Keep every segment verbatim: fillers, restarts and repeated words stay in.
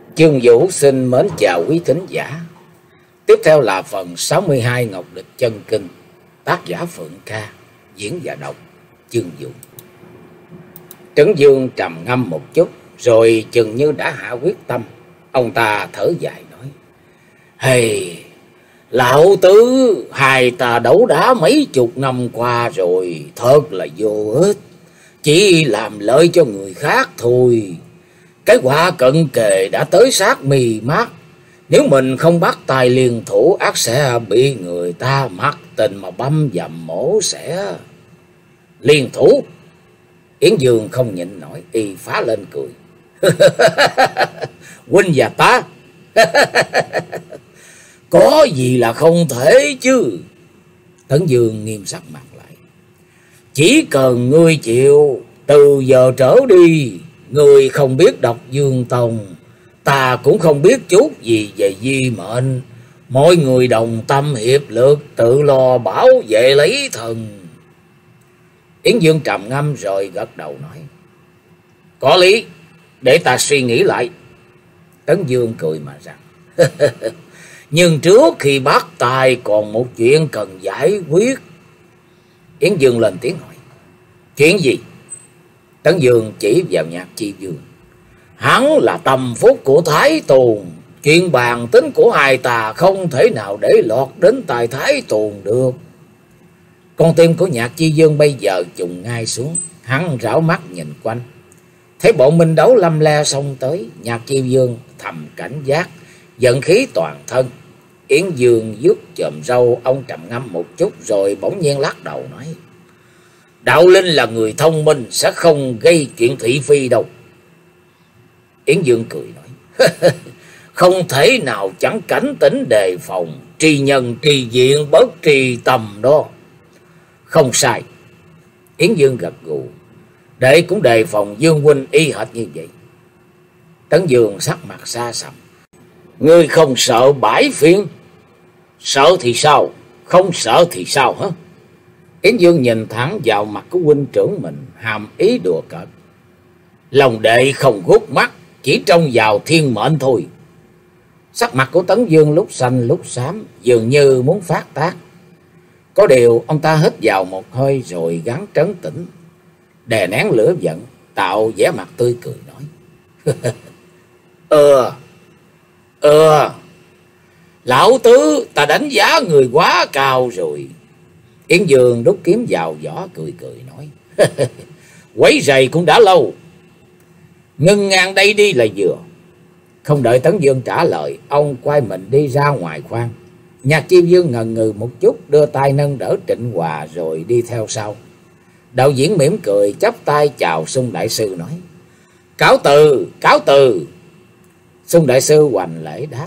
Chương Vũ xin mến chào quý thính giả. Tiếp theo là phần sáu mươi hai Ngọc Địch Chân Kinh, tác giả Phượng Ca, diễn và đọc Chương Vũ. Trấn Dương trầm ngâm một chút, rồi chừng như đã hạ quyết tâm. Ông ta thở dài nói: Hey, lão tứ, hai ta đấu đá mấy chục năm qua rồi, thật là vô ích, chỉ làm lợi cho người khác thôi. Cái quả cận kề đã tới sát mì mắt, nếu mình không bắt tay liên thủ ắt sẽ bị người ta mắc tình mà băm dầm mổ xẻ. Liên thủ? Yến Dương không nhịn nổi, y phá lên cười. Huynh và ta có gì là không thể chứ? Tấn Dương nghiêm sắc mặt lại. Chỉ cần ngươi chịu, từ giờ trở đi, ngươi không biết đọc Dương Tông, ta cũng không biết chút gì về di mệnh. Mọi người đồng tâm hiệp lực, tự lo bảo vệ lấy thần. Yến Dương trầm ngâm rồi gật đầu nói: Có lý, để ta suy nghĩ lại. Tấn Dương cười mà rằng: Nhưng trước khi bắt tay còn một chuyện cần giải quyết. Yến Dương lên tiếng hỏi: Chuyện gì? Tấn Dương chỉ vào Nhạc Chi Dương. Hắn là tâm phúc của Thái Tồn, chuyện bàn tính của hai ta không thể nào để lọt đến tai Thái Tồn được. Con tim của Nhạc Chi Dương bây giờ trùng ngay xuống. Hắn rảo mắt nhìn quanh, thấy bọn minh đấu lâm le xông tới. Nhạc Chi Dương thầm cảnh giác, giận khí toàn thân. Yến Dương vuốt chòm râu, ông trầm ngâm một chút rồi bỗng nhiên lắc đầu nói: Đạo Linh là người thông minh, sẽ không gây chuyện thị phi đâu. Yến Dương cười nói: Không thể nào chẳng cảnh tỉnh đề phòng, tri nhân tri diện bất tri tầm đó. Không sai. Yến Dương gật gù, đệ cũng đề phòng Dương huynh y hệt như vậy. Tấn Dương sắc mặt xa sầm. Ngươi không sợ bãi phiên? Sợ thì sao, không sợ thì sao hả? Yến Dương nhìn thẳng vào mặt của huynh trưởng mình, hàm ý đùa cợt. Lòng đệ không gút mắt, chỉ trông vào thiên mệnh thôi. Sắc mặt của Tấn Dương lúc xanh lúc xám, dường như muốn phát tác. Có điều ông ta hít vào một hơi rồi gắng trấn tĩnh, đè nén lửa giận, tạo vẻ mặt tươi cười nói: Ờ, ờ, lão tứ, ta đánh giá người quá cao rồi. Yến Dương đút kiếm vào vỏ cười cười nói: Quấy rầy cũng đã lâu, ngưng ngang đây đi là vừa. Không đợi Tấn Dương trả lời, ông quay mình đi ra ngoài khoang. Nhạc Chi Dương ngần ngừ một chút, đưa tay nâng đỡ Trịnh Hòa rồi đi theo sau. Đạo diễn mỉm cười chắp tay chào Xung đại sư nói: Cáo từ, cáo từ. Xung đại sư hoành lễ đáp: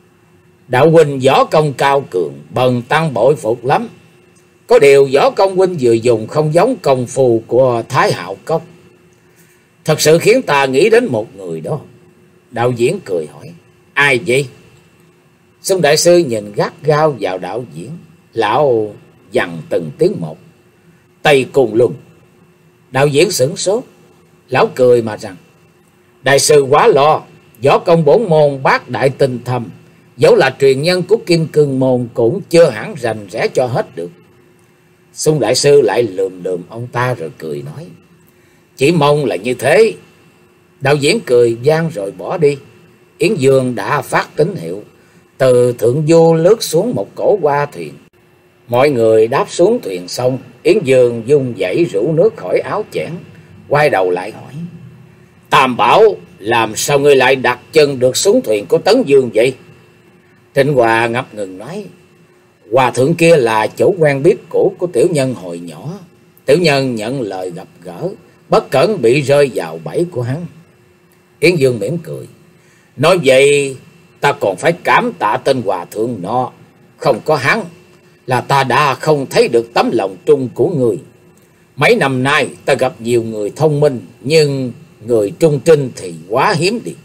Đạo huynh võ công cao cường, bần tăng bội phục lắm. Có điều võ công huynh vừa dùng không giống công phu của Thái Hạo Cốc, thật sự khiến ta nghĩ đến một người đó. Đạo diễn cười hỏi: Ai vậy? Xung đại sư nhìn gắt gao vào đạo diễn, lão dằn từng tiếng một: Tây Cung Luân. Đạo diễn sửng sốt, lão cười mà rằng: Đại sư quá lo, võ công bổn môn bác đại tinh thâm, dẫu là truyền nhân của Kim Cương môn cũng chưa hẳn rành rẽ cho hết được. Xung đại sư lại lườm lườm ông ta rồi cười nói: Chỉ mong là như thế. Đạo diễn cười vang rồi bỏ đi. Yến Dương đã phát tín hiệu, từ thượng du lướt xuống một cổ hoa thuyền. Mọi người đáp xuống thuyền xong, Yến Dương dung dãy rủ nước khỏi áo chẽn, quay đầu lại hỏi: Tam Bảo, làm sao ngươi lại đặt chân được xuống thuyền của Tấn Dương vậy? Trịnh Hòa ngập ngừng nói: Hòa thượng kia là chủ quen biết cũ của tiểu nhân hồi nhỏ. Tiểu nhân nhận lời gặp gỡ, bất cẩn bị rơi vào bẫy của hắn. Yến Dương mỉm cười: Nói vậy ta còn phải cảm tạ tên hòa thượng nọ. Không có hắn là ta đã không thấy được tấm lòng trung của người. Mấy năm nay ta gặp nhiều người thông minh, nhưng người trung trinh thì quá hiếm đi.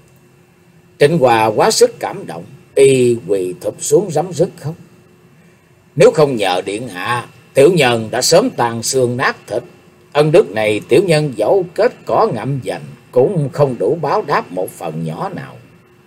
Trịnh Hòa quá sức cảm động, y quỳ thụp xuống rắm rứt khóc. Nếu không nhờ điện hạ, tiểu nhân đã sớm tàn xương nát thịt. Ân đức này tiểu nhân dẫu kết cỏ ngậm dành cũng không đủ báo đáp một phần nhỏ nào.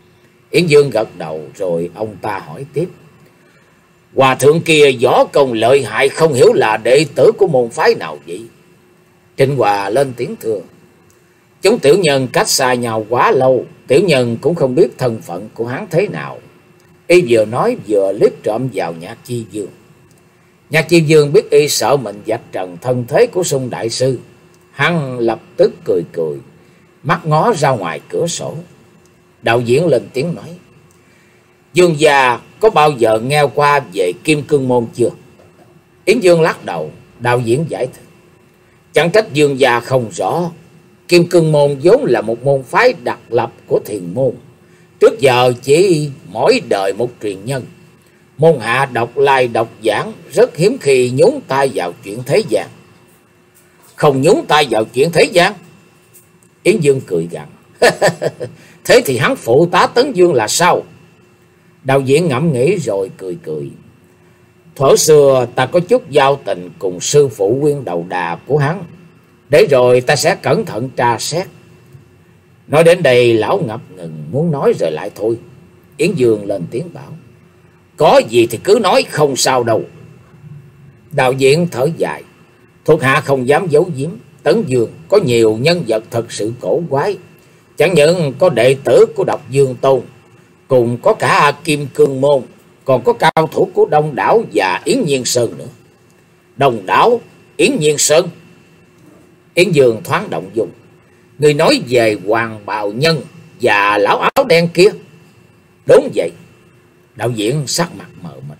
Yến Dương gật đầu rồi ông ta hỏi tiếp. Hòa thượng kia võ công lợi hại, không hiểu là đệ tử của môn phái nào vậy? Trịnh Hòa lên tiếng thưa. Chúng tiểu nhân cách xa nhau quá lâu, tiểu nhân cũng không biết thân phận của hắn thế nào. Y vừa nói vừa liếc trộm vào Nhạc Chi Dương. Nhạc Chi Dương biết y sợ mình vạch trần thân thế của Sung đại sư, hắn lập tức cười cười, mắt ngó ra ngoài cửa sổ. Đạo diễn lên tiếng nói. Dương gia có bao giờ nghe qua về Kim Cương Môn chưa? Yến Dương lắc đầu. Đạo diễn giải thích. Chẳng trách Dương gia không rõ. Kim Cương Môn vốn là một môn phái đặc lập của Thiền môn. Trước giờ chỉ mỗi đời một truyền nhân. Môn hạ độc lai độc giảng, rất hiếm khi nhúng tay vào chuyện thế gian. Không nhúng tay vào chuyện thế gian? Yến Dương cười gằn. Thế thì hắn phụ tá Tấn Dương là sao? Đạo diễn ngẫm nghĩ rồi cười cười. Thuở xưa ta có chút giao tình cùng sư phụ Nguyên Đầu Đà của hắn, để rồi ta sẽ cẩn thận tra xét. Nói đến đây lão ngập ngừng muốn nói rồi lại thôi. Yến Dương lên tiếng bảo. Có gì thì cứ nói, không sao đâu. Đạo diễn thở dài. Thuộc hạ không dám giấu giếm. Tấn Dương có nhiều nhân vật thật sự cổ quái. Chẳng những có đệ tử của Độc Dương Tôn, cùng có cả Kim Cương Môn, còn có cao thủ của Đông Đảo và Yến Nhiên Sơn nữa. Đông Đảo, Yến Nhiên Sơn? Yến Dương thoáng động dung. Người nói về Hoàng Bào Nhân và lão áo đen kia? Đúng vậy. Đạo diễn sắc mặt mờ mịt.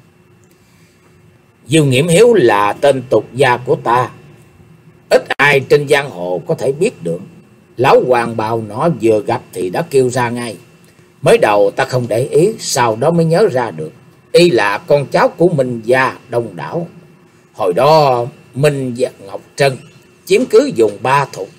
Dương Nghiễm Hiếu là tên tục gia của ta, ít ai trên giang hồ có thể biết được. Lão Hoàng Bào nó vừa gặp thì đã kêu ra ngay. Mới đầu ta không để ý, sau đó mới nhớ ra được. Y là con cháu của Minh gia Đông Đảo. Hồi đó Minh và Ngọc Trân chiếm cứ vùng Ba Thục.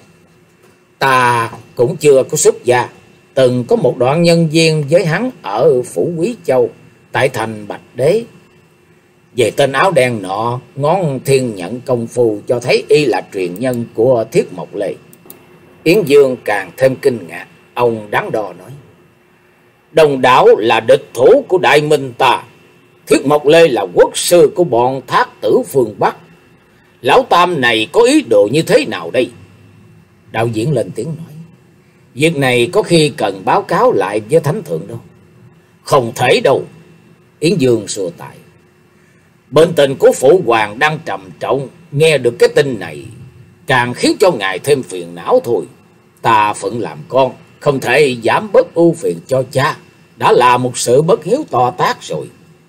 Ta cũng chưa có xuất gia, từng có một đoạn nhân duyên với hắn ở Phủ Quý Châu, tại thành Bạch Đế. Về tên áo đen nọ, ngón thiên nhận công phu cho thấy y là truyền nhân của Thiết Mộc Lê. Yến Dương càng thêm kinh ngạc, ông đắn đo nói. Đông Đảo là địch thủ của Đại Minh ta. Thiết Mộc Lê là quốc sư của bọn Thác Tử phương Bắc. Lão Tam này có ý đồ như thế nào đây? Đạo diễn lên tiếng nói. Việc này có khi cần báo cáo lại với Thánh Thượng đâu. Không thể đâu. Yến Dương xua tay. Bệnh tình của Phụ Hoàng đang trầm trọng, nghe được cái tin này càng khiến cho ngài thêm phiền não thôi. Ta phận làm con, không thể giảm bớt ưu phiền cho cha, đã là một sự bất hiếu to tát rồi.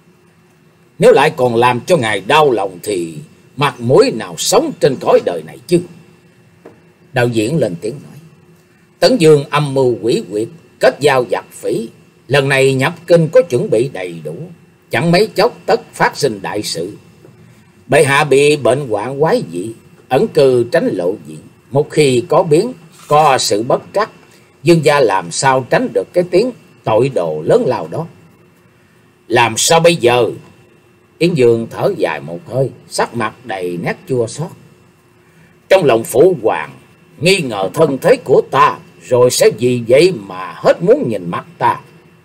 Nếu lại còn làm cho ngài đau lòng thì mặt mũi nào sống trên cõi đời này chứ? Đạo diễn lên tiếng nói. Tấn Dương âm mưu quỷ quyệt, kết giao giặc phỉ, lần này nhập kinh có chuẩn bị đầy đủ, chẳng mấy chốc tất phát sinh đại sự. Bệ hạ bị bệnh hoạn quái dị, ẩn cư tránh lộ diện. Một khi có biến, có sự bất trắc, Dương gia làm sao tránh được cái tiếng tội đồ lớn lao đó? Làm sao bây giờ? Yến Dương thở dài một hơi, sắc mặt đầy nét chua xót. Trong lòng Phụ Hoàng nghi ngờ thân thế của ta, rồi sẽ vì vậy mà hết muốn nhìn mặt ta.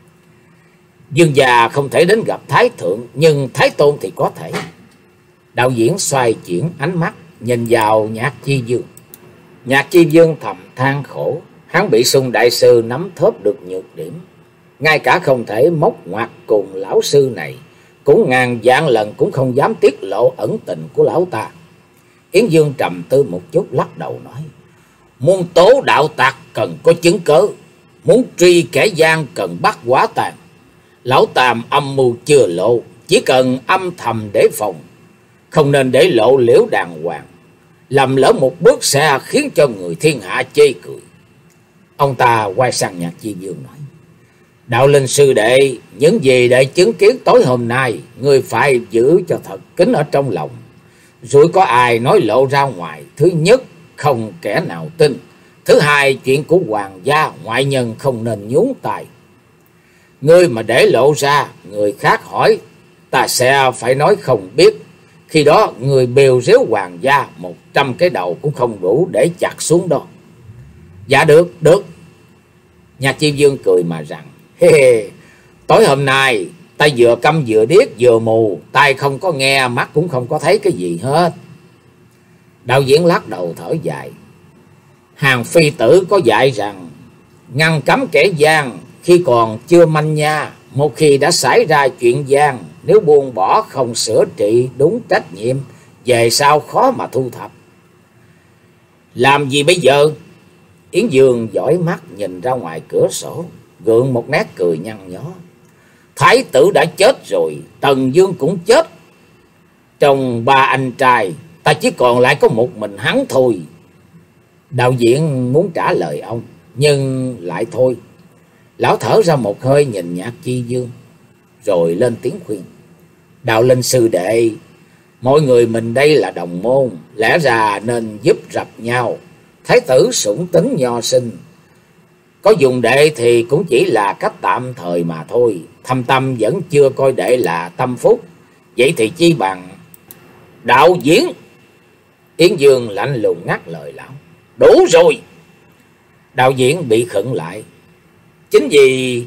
Dương gia không thể đến gặp Thái Thượng, nhưng Thái Tôn thì có thể. Đạo diễn xoay chuyển ánh mắt, nhìn vào Nhạc Chi Dương. Nhạc Chi Dương thầm than khổ, hắn bị Sung đại sư nắm thớp được nhược điểm. Ngay cả không thể móc ngoặt cùng lão sư này, cũng ngàn vạn lần cũng không dám tiết lộ ẩn tình của lão ta. Yến Dương trầm tư một chút, lắc đầu nói. Muốn tố đạo tặc cần có chứng cớ, muốn truy kẻ gian cần bắt quả tàn. Lão Tam âm mưu chưa lộ, chỉ cần âm thầm để phòng, không nên để lộ liễu đàng hoàng. Lầm lỡ một bước sẽ khiến cho người thiên hạ chê cười. Ông ta quay sang Nhạc Chi Dương nói. Đạo Linh sư đệ, những gì để chứng kiến tối hôm nay, người phải giữ cho thật kín ở trong lòng. Rồi có ai nói lộ ra ngoài, thứ nhất không kẻ nào tin, thứ hai chuyện của hoàng gia ngoại nhân không nên nhúng tay. Ngươi mà để lộ ra, người khác hỏi, ta sẽ phải nói không biết. Khi đó người bèo rếu hoàng gia một trăm cái đầu cũng không đủ để chặt xuống đó. Dạ được, được. Nhạc Chi Dương cười mà rằng, hê hê, Tối hôm nay ta vừa câm vừa điếc vừa mù, tai không có nghe, mắt cũng không có thấy cái gì hết. Đạo diễn lắc đầu thở dài. Hàng phi tử có dạy rằng ngăn cấm kẻ gian khi còn chưa manh nha, một khi đã xảy ra chuyện gian, nếu buông bỏ không sửa trị đúng trách nhiệm, về sau khó mà thu thập. Làm gì bây giờ? Yến Dương dõi mắt nhìn ra ngoài cửa sổ, gượng một nét cười nhăn nhó. Thái tử đã chết rồi, Tần Dương cũng chết. Trong ba anh trai, ta chỉ còn lại có một mình hắn thôi. Đạo diễn muốn trả lời ông, nhưng lại thôi. Lão thở ra một hơi nhìn Nhạc Chi Dương, rồi lên tiếng khuyên. Đạo Linh sư đệ, mọi người mình đây là đồng môn, lẽ ra nên giúp rập nhau. Thái tử sủng tính nho sinh, có dùng đệ thì cũng chỉ là cách tạm thời mà thôi. Thâm Tâm vẫn chưa coi đệ là tâm phúc, vậy thì chi bằng. Đạo diễn! Yến Dương lạnh lùng ngắt lời lão. Đủ rồi! Đạo diễn bị khựng lại. Chính vì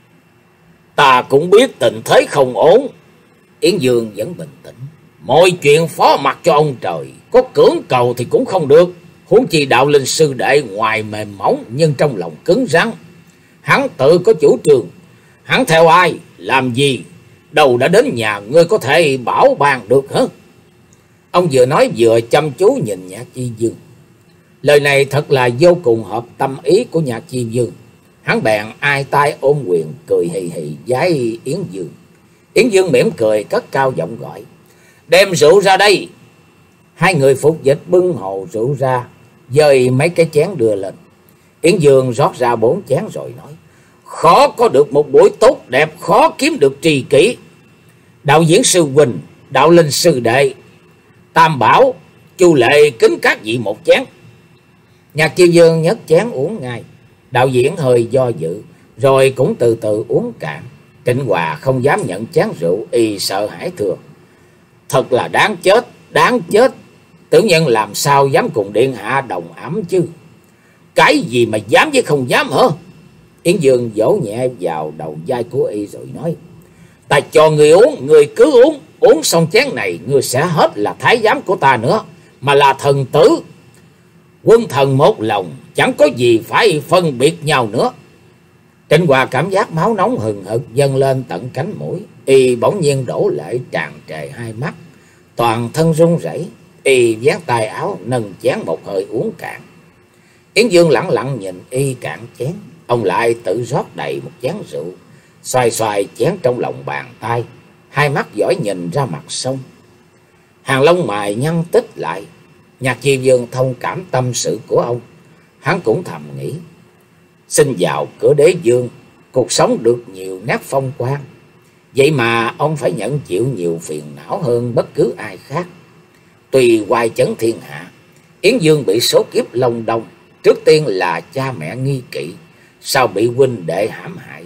ta cũng biết tình thế không ổn. Yến Dương vẫn bình tĩnh. Mọi chuyện phó mặc cho ông trời, có cưỡng cầu thì cũng không được. Huống chi Đạo Linh sư đệ ngoài mềm mỏng nhưng trong lòng cứng rắn. Hắn tự có chủ trương, hắn theo ai, làm gì, đâu đã đến nhà ngươi có thể bảo ban được hả? Ông vừa nói vừa chăm chú nhìn Nhạc Chi Dương. Lời này thật là vô cùng hợp tâm ý của Nhạc Chi Dương. Hắn bèn ai tay ôm quyền cười hì hì với Yến Dương. Yến Dương mỉm cười cất cao giọng gọi. Đem rượu ra đây. Hai người phục dịch bưng hồ rượu ra, dời mấy cái chén đưa lên. Yến Dương rót ra bốn chén rồi nói. Khó có được một buổi tốt đẹp, khó kiếm được tri kỷ. Đạo diễn sư huynh, Đạo Linh sư đệ, Tam Bảo, Chu Lệ kính các vị một chén. Nhạc Chi Dương nhấc chén uống ngay. Đạo diễn hơi do dự, rồi cũng từ từ uống cạn. Trịnh Hòa không dám nhận chén rượu, y sợ hãi thưa. Thật là đáng chết, đáng chết. Tử nhân làm sao dám cùng điện hạ đồng ấm chứ? Cái gì mà dám với không dám hả? Yến Dương vỗ nhẹ vào đầu vai của y rồi nói. Ta cho người uống, người cứ uống. Uống xong chén này, người sẽ hết là thái giám của ta nữa, mà là thần tử. Quân thần một lòng, chẳng có gì phải phân biệt nhau nữa. Trịnh Hòa cảm giác máu nóng hừng hực dâng lên tận cánh mũi. Y bỗng nhiên đổ lệ tràn trề hai mắt, toàn thân run rẩy. Y vén tay áo nâng chén một hơi uống cạn. Yến Dương lặng lặng nhìn y cạn chén. Ông lại tự rót đầy một chén rượu, xoay xoay chén trong lòng bàn tay, hai mắt dõi nhìn ra mặt sông. Hàng lông mày nhăn tích lại. Nhạc Chi Dương thông cảm tâm sự của ông. Hắn cũng thầm nghĩ. Xin vào cửa đế dương, cuộc sống được nhiều nét phong quang. Vậy mà ông phải nhận chịu nhiều phiền não hơn bất cứ ai khác. Tùy oai chấn thiên hạ, Yến Dương bị số kiếp long đong. Trước tiên là cha mẹ nghi kỵ, sau bị huynh đệ hãm hại,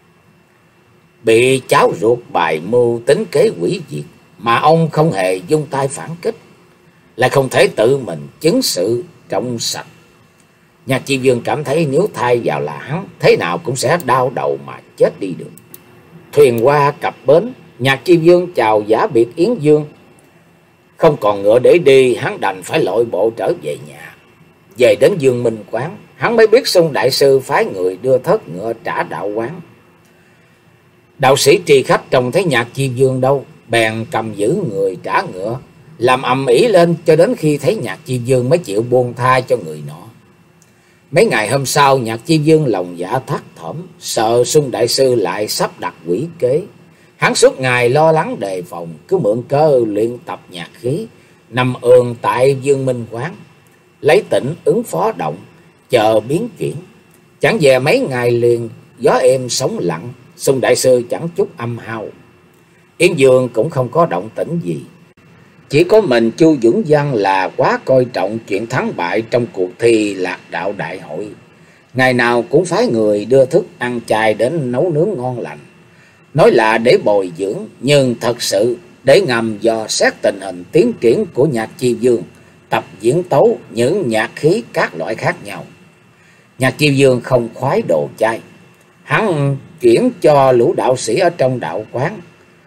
bị cháu ruột bài mưu tính kế hủy diệt, mà ông không hề dung tay phản kích, lại không thể tự mình chứng sự trong sạch. Nhạc Chi Dương cảm thấy nếu thay vào là hắn, thế nào cũng sẽ đau đầu mà chết đi được. Thuyền qua cập bến, Nhạc Chi Dương chào giả biệt Yến Dương. Không còn ngựa để đi, hắn đành phải lội bộ trở về nhà. Về đến Dương Minh quán, hắn mới biết Sung đại sư phái người đưa thớt ngựa trả đạo quán. Đạo sĩ tri khách trông thấy Nhạc Chi Dương đâu, bèn cầm giữ người trả ngựa, làm ầm ĩ lên cho đến khi thấy Nhạc Chi Dương mới chịu buông tha cho người nọ. Mấy ngày hôm sau, Nhạc Chi Dương lòng dạ thắt thỏm, sợ Sung đại sư lại sắp đặt quỷ kế. Hắn suốt ngày lo lắng đề phòng, cứ mượn cơ luyện tập nhạc khí, nằm ườn tại Dương Minh quán, lấy tỉnh ứng phó động, chờ biến chuyển. Chẳng về mấy ngày liền, gió êm sóng lặng, Sung đại sư chẳng chút âm hao. Yến Dương cũng không có động tĩnh gì. Chỉ có mình Chu Dũng Văn là quá coi trọng chuyện thắng bại trong cuộc thi lạc đạo đại hội. Ngày nào cũng phái người đưa thức ăn chay đến nấu nướng ngon lành. Nói là để bồi dưỡng, nhưng thật sự để ngầm dò xét tình hình tiến triển của Nhạc Chi Dương, tập diễn tấu những nhạc khí các loại khác nhau. Nhạc Chi Dương không khoái đồ chay. hắn chuyển cho lũ đạo sĩ ở trong đạo quán.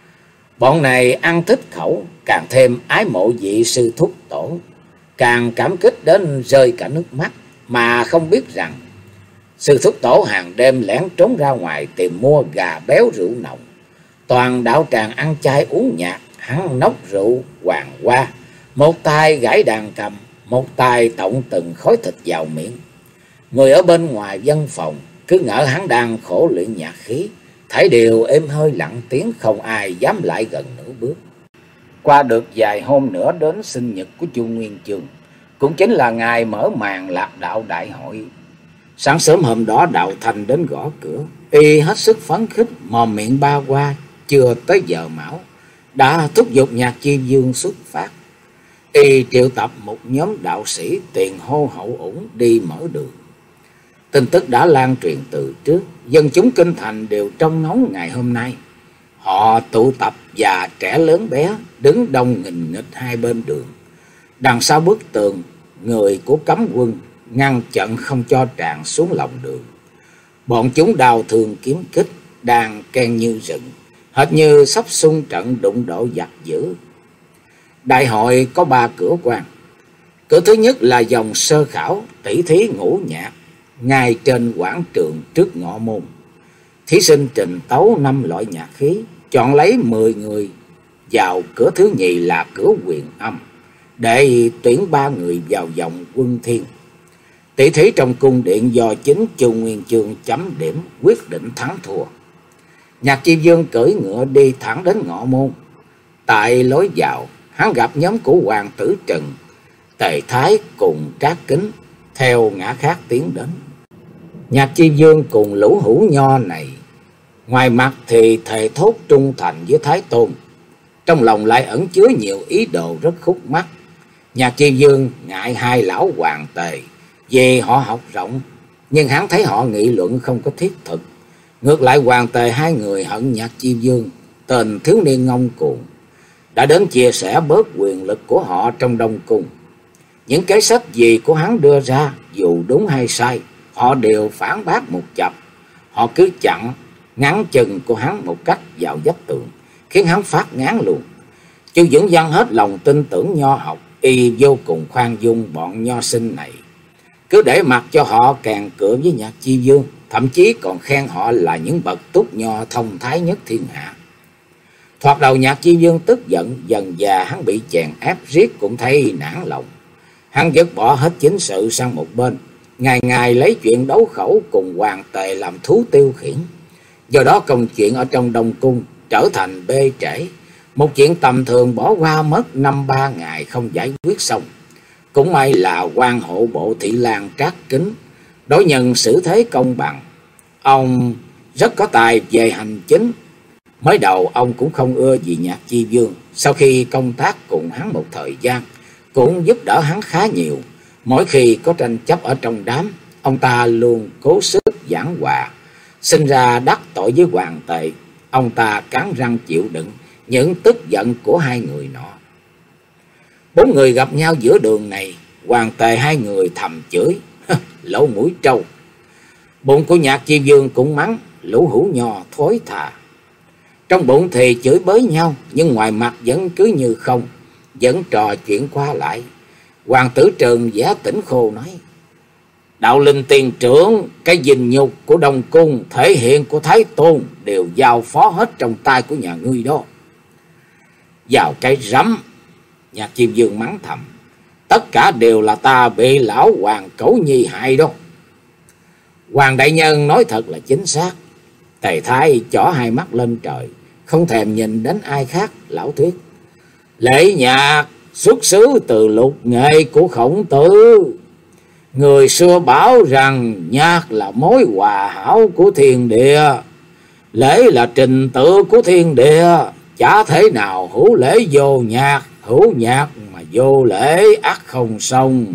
Bọn này ăn thích khẩu, càng thêm ái mộ vị sư thúc tổ, càng cảm kích đến rơi cả nước mắt, mà không biết rằng sư thúc tổ hàng đêm lẻn trốn ra ngoài tìm mua gà béo rượu nồng. Toàn đạo tràng ăn chay uống nhạt, hắn nốc rượu hoàng hoa, một tay gãi đàn cầm, một tay tọng từng khối thịt vào miệng. Người ở bên ngoài văn phòng cứ ngỡ hắn đang khổ luyện nhạc khí, thấy điều êm hơi lặng tiếng, không ai dám lại gần nửa bước. Qua được vài hôm nữa đến sinh nhật của Chu Nguyên Chương, cũng chính là ngày mở màn lạc đạo đại hội. Sáng sớm hôm đó, Đạo Thành đến gõ cửa, y hết sức phấn khích, mồm miệng ba qua, chưa tới giờ mão đã thúc giục Nhạc Chi Dương xuất phát. Y triệu tập một nhóm đạo sĩ tiền hô hậu ủng đi mở đường. Tin tức đã lan truyền từ trước, dân chúng kinh thành đều trông ngóng ngày hôm nay. Họ tụ tập già trẻ lớn bé, đứng đông nghìn nghịch hai bên đường. Đằng sau bức tường, người của cấm quân ngăn chặn không cho tràn xuống lòng đường. Bọn chúng đào thường kiếm kích, đang ken như rừng, hệt như sắp xung trận đụng độ giặc dữ. Đại hội có ba cửa quan. Cửa thứ nhất là dòng sơ khảo tỷ thí ngũ nhạc, ngay trên quảng trường trước ngọ môn. Thí sinh trình tấu năm loại nhạc khí, chọn lấy mười người vào cửa thứ nhì là cửa quyền âm, để tuyển ba người vào vòng quân thiên. Tỷ thí trong cung điện do chính Chu Nguyên Chương chấm điểm quyết định thắng thua. Nhạc Chi Dương cưỡi ngựa đi thẳng đến ngọ môn. Tại lối vào, hắn gặp nhóm của Hoàng Tử Trần, Tề Thái cùng Trác Kính theo ngã khác tiến đến. Nhạc Chi Dương cùng lũ hữu nho này, ngoài mặt thì thề thốt trung thành với Thái Tôn, trong lòng lại ẩn chứa nhiều ý đồ rất khúc mắc. Nhạc Chi Dương ngại hai lão Hoàng Tề về họ học rộng, nhưng hắn thấy họ nghị luận không có thiết thực. Ngược lại Hoàng Tề hai người hận Nhạc Chi Dương, tên thiếu niên ngông cuồng, đã đến chia sẻ bớt quyền lực của họ trong Đông Cung. Những kế sách gì của hắn đưa ra, dù đúng hay sai, họ đều phản bác một chập. Họ cứ chặn ngắn chân của hắn một cách vào vách tường, khiến hắn phát ngán luôn. Chu Dưỡng Văn hết lòng tin tưởng nho học, y vô cùng khoan dung bọn nho sinh này, cứ để mặc cho họ càng cựa với Nhạc Chi Dương, thậm chí còn khen họ là những bậc túc nho thông thái nhất thiên hạ. Thoạt đầu Nhạc Chi Dương tức giận, dần dà hắn bị chèn ép riết cũng thấy nản lòng. Hắn vứt bỏ hết chính sự sang một bên, ngày ngày lấy chuyện đấu khẩu cùng Hoàng Tề làm thú tiêu khiển. Do đó công chuyện ở trong Đông Cung trở thành bê trễ, một chuyện tầm thường bỏ qua mất năm ba ngày không giải quyết xong. Cũng may là quan hộ bộ Thị Lang Trác Kính đối nhân xử thế công bằng. Ông rất có tài về hành chính. Mới đầu ông cũng không ưa gì Nhạc Chi Dương, sau khi công tác cùng hắn một thời gian cũng giúp đỡ hắn khá nhiều. Mỗi khi có tranh chấp ở trong đám, ông ta luôn cố sức giảng hòa. Sinh ra đắc tội với Hoàng Tề, ông ta cắn răng chịu đựng những tức giận của hai người nọ. Bốn người gặp nhau giữa đường này, Hoàng Tề hai người thầm chửi lỗ mũi trâu. Bụng của Nhạc Chi Dương cũng mắng lũ hữu nho thối thà. Trong bụng thì chửi bới nhau, nhưng ngoài mặt vẫn cứ như không, vẫn trò chuyện qua lại. Hoàng Tử Trần giả tỉnh khô nói: Đạo Linh tiền trưởng, cái dình nhục của Đông Cung, thể hiện của Thái Tôn đều giao phó hết trong tay của nhà ngươi đó. Vào cái rắm, Nhạc Chi Dương mắng thầm: tất cả đều là ta bị lão Hoàng Cẩu Nhi hại đó. Hoàng đại nhân nói thật là chính xác. Tề Thái chỏ hai mắt lên trời, không thèm nhìn đến ai khác, lão thuyết: Lễ nhạc xuất xứ từ lục nghệ của Khổng Tử. Người xưa bảo rằng nhạc là mối hòa hảo của thiên địa, lễ là trình tự của thiên địa, chả thể nào hữu lễ vô nhạc, hữu nhạc mà vô lễ ắt không xong.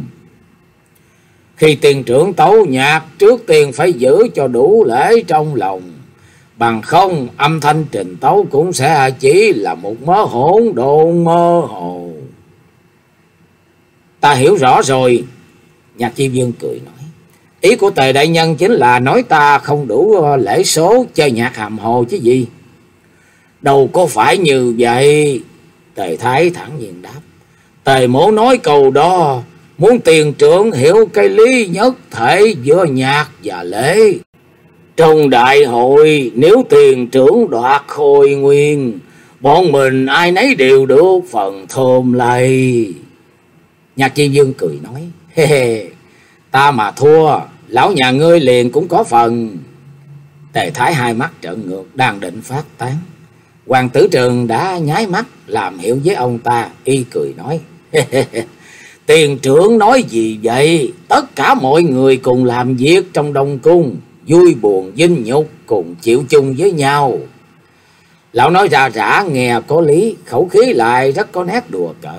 Khi tiền trưởng tấu nhạc, trước tiên phải giữ cho đủ lễ trong lòng, bằng không âm thanh trình tấu cũng sẽ chỉ là một mớ hỗn độn mơ hồ. Ta hiểu rõ rồi. Nhạc Chi Dương cười nói: Ý của Tề đại nhân chính là nói ta không đủ lễ số chơi nhạc hàm hồ chứ gì. Đâu có phải như vậy. Tề Thái thẳng nhiên đáp. Tề mỗ nói câu đó muốn tiền trưởng hiểu cái lý nhất thể giữa nhạc và lễ. Trong đại hội nếu tiền trưởng đoạt khôi nguyên, bọn mình ai nấy đều được phần thơm lây. Nhạc Chi Dương cười nói. Hê hê, ta mà thua, lão nhà ngươi liền cũng có phần. Tề Thái hai mắt trợn ngược, đang định phát tán. Hoàng Tử Trừng đã nháy mắt làm hiệu với ông ta, y cười nói. Tiền trưởng nói gì vậy? Tất cả mọi người cùng làm việc trong Đông Cung, vui buồn vinh nhục cùng chịu chung với nhau. Lão nói ra rã nghe có lý, khẩu khí lại rất có nét đùa cợt.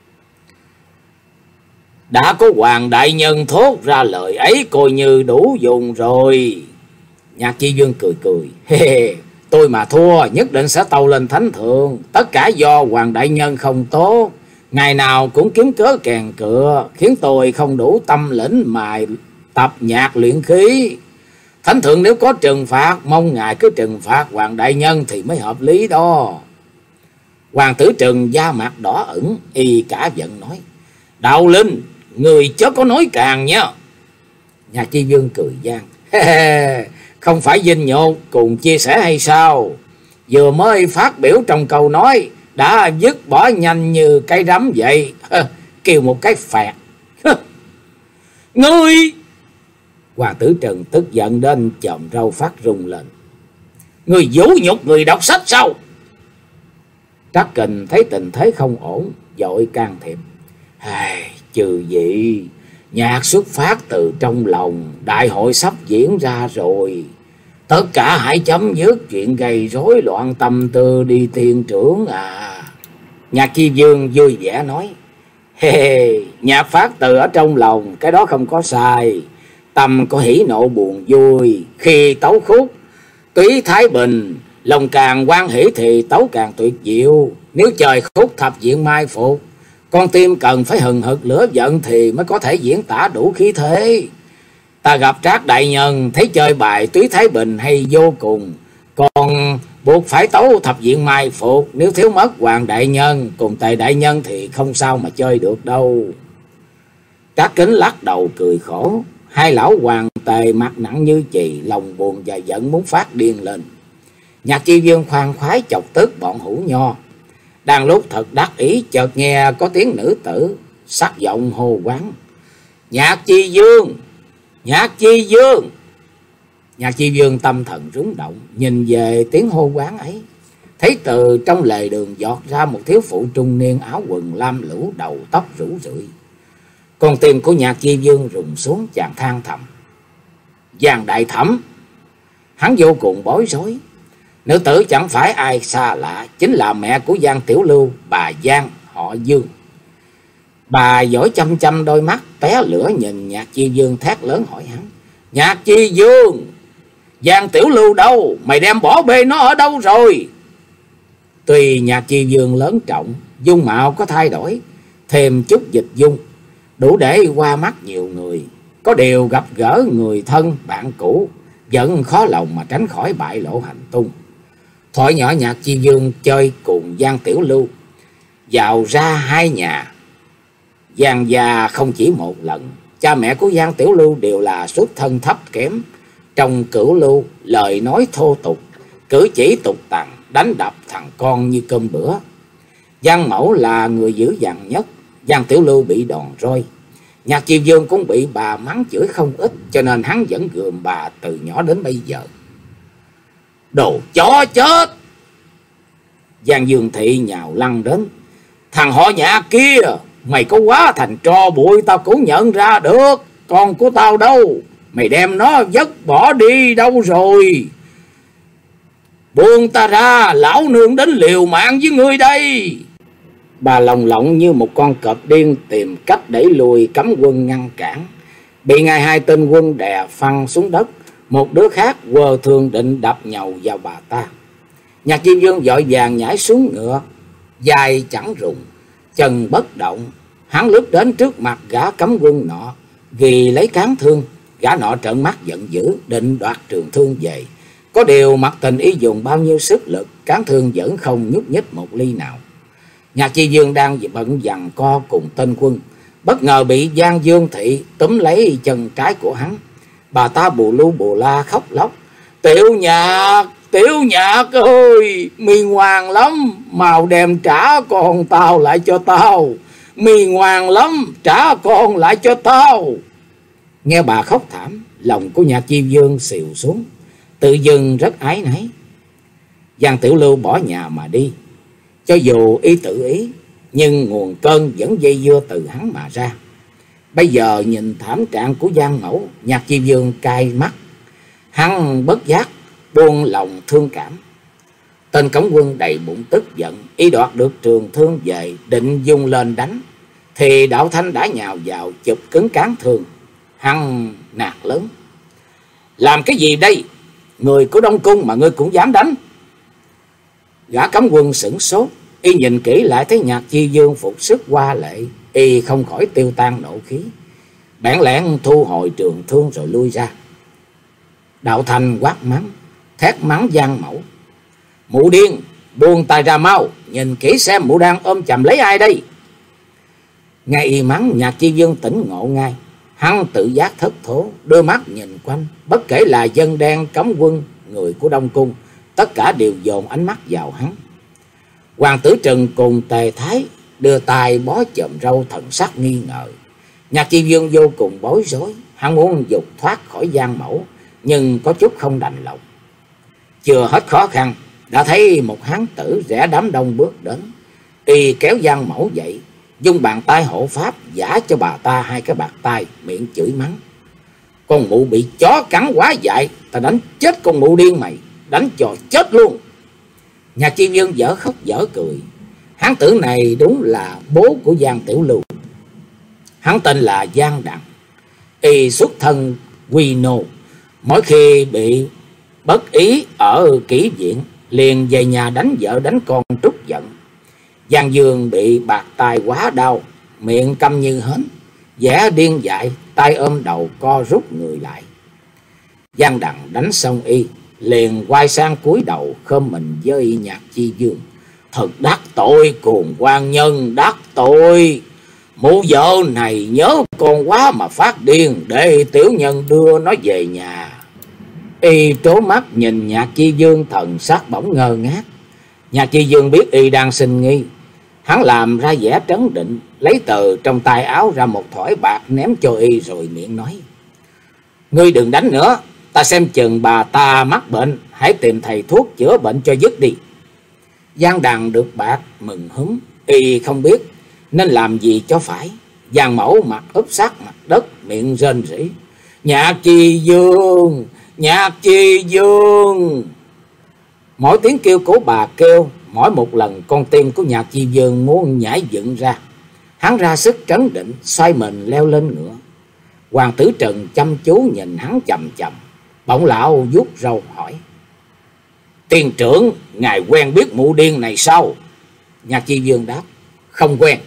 Đã có Hoàng đại nhân thốt ra lời ấy coi như đủ dùng rồi. Nhạc Chi Dương cười cười. Hey, tôi mà thua nhất định sẽ tâu lên thánh thượng. Tất cả do Hoàng đại nhân không tốt, ngày nào cũng kiếm cớ kèn cựa, khiến tôi không đủ tâm lĩnh mà tập nhạc luyện khí. Thánh thượng nếu có trừng phạt, mong ngài cứ trừng phạt Hoàng đại nhân thì mới hợp lý đó. Hoàng Tử Trừng da mặt đỏ ửng, y cả giận nói. Đạo Linh, người chớ có nói càng nhá. Nhạc Chi Dương cười gian. Không phải vinh nhục cùng chia sẻ hay sao? Vừa mới phát biểu trong câu nói đã dứt bỏ nhanh như cây rắm vậy. Kêu một cái phẹt. Ngươi! Hoàng Tử Trừng tức giận đến chòm râu phát rung lên. Ngươi vũ nhục người đọc sách sao? Trác Kình thấy tình thế không ổn, vội can thiệp. Hey, trừ gì, nhạc xuất phát từ trong lòng, đại hội sắp diễn ra rồi. Tất cả hãy chấm dứt chuyện gây rối loạn tâm tư đi tiên trưởng à. Nhạc Chi Dương vui vẻ nói. Hey, nhạc phát từ ở trong lòng, cái đó không có sai. Tâm có hỉ nộ buồn vui, khi tấu khúc túy thái bình, lòng càng hoan hỷ thì tấu càng tuyệt diệu. Nếu trời khúc thập diện mai phục, con tim cần phải hừng hực lửa giận thì mới có thể diễn tả đủ khí thế. Ta gặp Trác đại nhân thấy chơi bài túy thái bình hay vô cùng, còn buộc phải tấu thập diện mai phục. Nếu thiếu mất Hoàng đại nhân cùng Tề đại nhân thì không sao mà chơi được đâu. Trác Kính lắc đầu cười khổ. Hai lão Hoàng Tề mặt nặng như chì, lòng buồn và giận muốn phát điên lên. Nhạc Chi Dương khoan khoái chọc tức bọn hữu nho. Đang lúc thật đắc ý, chợt nghe có tiếng nữ tử sắc giọng hô quán. Nhạc Chi Dương! Nhạc Chi Dương! Nhạc Chi Dương tâm thần rúng động, nhìn về tiếng hô quán ấy, thấy từ trong lề đường giọt ra một thiếu phụ trung niên, áo quần lam lũ, đầu tóc rủ rượi. Con tim của Nhạc Chi Dương rụng xuống, chàng than thầm. Giang đại thẩm! Hắn vô cùng bối rối. Nữ tử chẳng phải ai xa lạ, chính là mẹ của Giang Tiểu Lưu, bà Giang họ Dương. Bà dõi chăm chăm đôi mắt té lửa nhìn Nhạc Chi Dương, thét lớn hỏi hắn. Nhạc Chi Dương! Giang Tiểu Lưu đâu? Mày đem bỏ bê nó ở đâu rồi? Tuy Nhạc Chi Dương lớn trọng, dung mạo có thay đổi, thêm chút dịch dung, đủ để qua mắt nhiều người. Có điều gặp gỡ người thân bạn cũ, vẫn khó lòng mà tránh khỏi bại lộ hành tung. Thuở nhỏ Nhạc Chi Dương chơi cùng Giang Tiểu Lưu, vào ra hai nhà Giang gia không chỉ một lần. Cha mẹ của Giang Tiểu Lưu đều là xuất thân thấp kém, trong cửu lưu lời nói thô tục, cử chỉ tục tằn, đánh đập thằng con như cơm bữa. Giang mẫu là người dữ dằn nhất, Giang Tiểu Lưu bị đòn roi. Nhạc Chi Dương cũng bị bà mắng chửi không ít, cho nên hắn vẫn gườm bà từ nhỏ đến bây giờ. Đồ chó chết! Giang Dương Thị nhào lăn đến. Thằng họ Nhạc kia, mày có quá thành tro bụi tao cũng nhận ra được. Con của tao đâu? Mày đem nó vứt bỏ đi đâu rồi? Buông ta ra, lão nương đến liều mạng với ngươi đây. Bà lồng lộng như một con cọp điên tìm cách đẩy lùi cấm quân ngăn cản. Bị ngay hai tên quân đè phăng xuống đất. Một đứa khác quờ thương định đập nhầu vào bà ta. Nhạc Chi Dương vội vàng nhảy xuống ngựa, dài chẳng rụng, chân bất động. Hắn lướt đến trước mặt gã cấm quân nọ, ghi lấy cán thương, Gã nọ trợn mắt giận dữ, định đoạt trường thương về. Có điều mặt tình y dùng bao nhiêu sức lực, cán thương vẫn không nhúc nhích một ly nào. Nhạc Chi Dương đang bận giằng co cùng tên quân, bất ngờ bị Giang Dương Thị túm lấy chân trái của hắn. Bà ta bù lu bù la khóc lóc: Tiểu Nhạc, Tiểu Nhạc ơi, mi ngoan lắm, mau đem trả con tao lại cho tao. Mi ngoan lắm, trả con lại cho tao. Nghe bà khóc thảm, lòng của Nhạc Chi Dương xìu xuống, tự dưng rất ái náy. Giang Tiểu Lưu bỏ nhà mà đi. Cho dù y tự ý, nhưng nguồn cơn vẫn dây dưa từ hắn mà ra. Bây giờ nhìn thảm trạng của Giang Mẫu, Nhạc Chi Dương cay mắt. Hắn bất giác buông lòng thương cảm. Tên cấm quân đầy bụng tức giận, y đoạt được trường thương về, định dung lên đánh, thì Đạo Thanh đã nhào vào chụp cứng cán thương. Hắn nạt lớn: Làm cái gì đây? Người của Đông Cung mà ngươi cũng dám đánh? Gã cấm quân sửng sốt, y nhìn kỹ lại thấy Nhạc Chi Dương phục sức hoa lệ, y không khỏi tiêu tan nộ khí, bẽn lẽn thu hồi trường thương rồi lui ra. Đạo Thanh quát mắng, thét mắng Giang Mẫu: Mụ điên, buông tay ra mau, nhìn kỹ xem mụ đang ôm chầm lấy ai đây. Nghe y mắng, Nhạc Chi Dương tỉnh ngộ ngay. Hắn tự giác thất thố, đôi mắt nhìn quanh, bất kể là dân đen, cấm quân, người của Đông Cung, tất cả đều dồn ánh mắt vào hắn. Hoàng tử Trừng cùng Tề Thái đưa tay bó chòm râu, thần sắc nghi ngờ. Nhạc Chi Dương vô cùng bối rối, hắn muốn dục thoát khỏi Giang Mẫu, nhưng có chút không đành lòng. Chưa hết khó khăn, đã thấy một hán tử rẽ đám đông bước đến. Y kéo Giang Mẫu dậy, dùng bàn tay hộ pháp giả cho bà ta hai cái bạt tay, miệng chửi mắng: Con mụ bị chó cắn quá dại, ta đánh chết con mụ điên mày, đánh cho chết luôn. Nhạc Chi Dương dở khóc dở cười. Hán tử này đúng là bố của Giang Tiểu Lưu. Hắn tên là Giang Đặng, y xuất thân Quy Nô. Mỗi khi bị bất ý ở kỹ viện, liền về nhà đánh vợ đánh con trút giận. Giang Dương bị bạt tay quá đau, miệng câm như hến, vẻ điên dại, tay ôm đầu co rút người lại. Giang Đặng đánh xong y, liền quay sang cúi đầu khom mình với Nhạc Chi Dương: Thật đắc tội, cuồng quan nhân đắc tội. Mụ vợ này nhớ con quá mà phát điên, để tiểu nhân đưa nó về nhà. Y trố mắt nhìn Nhạc Chi Dương, thần sắc bỗng ngơ ngác. Nhạc Chi Dương biết y đang sinh nghi, hắn làm ra vẻ trấn định, lấy từ trong tay áo ra một thỏi bạc ném cho y, rồi miệng nói: Ngươi đừng đánh nữa, ta xem chừng bà ta mắc bệnh, hãy tìm thầy thuốc chữa bệnh cho dứt đi. Giang Đằng được bạc mừng húm, y không biết nên làm gì cho phải. Giang Mẫu mặt úp sát mặt đất, miệng rên rỉ: Nhạc Chi Dương, Nhạc Chi Dương. Mỗi tiếng kêu của bà kêu, mỗi một lần con tim của Nhạc Chi Dương muốn nhảy dựng ra. Hắn ra sức trấn định, xoay mình leo lên ngựa. Hoàng tử Trần chăm chú nhìn hắn chằm chằm. Bỗng lão vuốt râu hỏi: Tiên trưởng, ngài quen biết mụ điên này sao? Nhạc Chi Dương đáp: Không quen.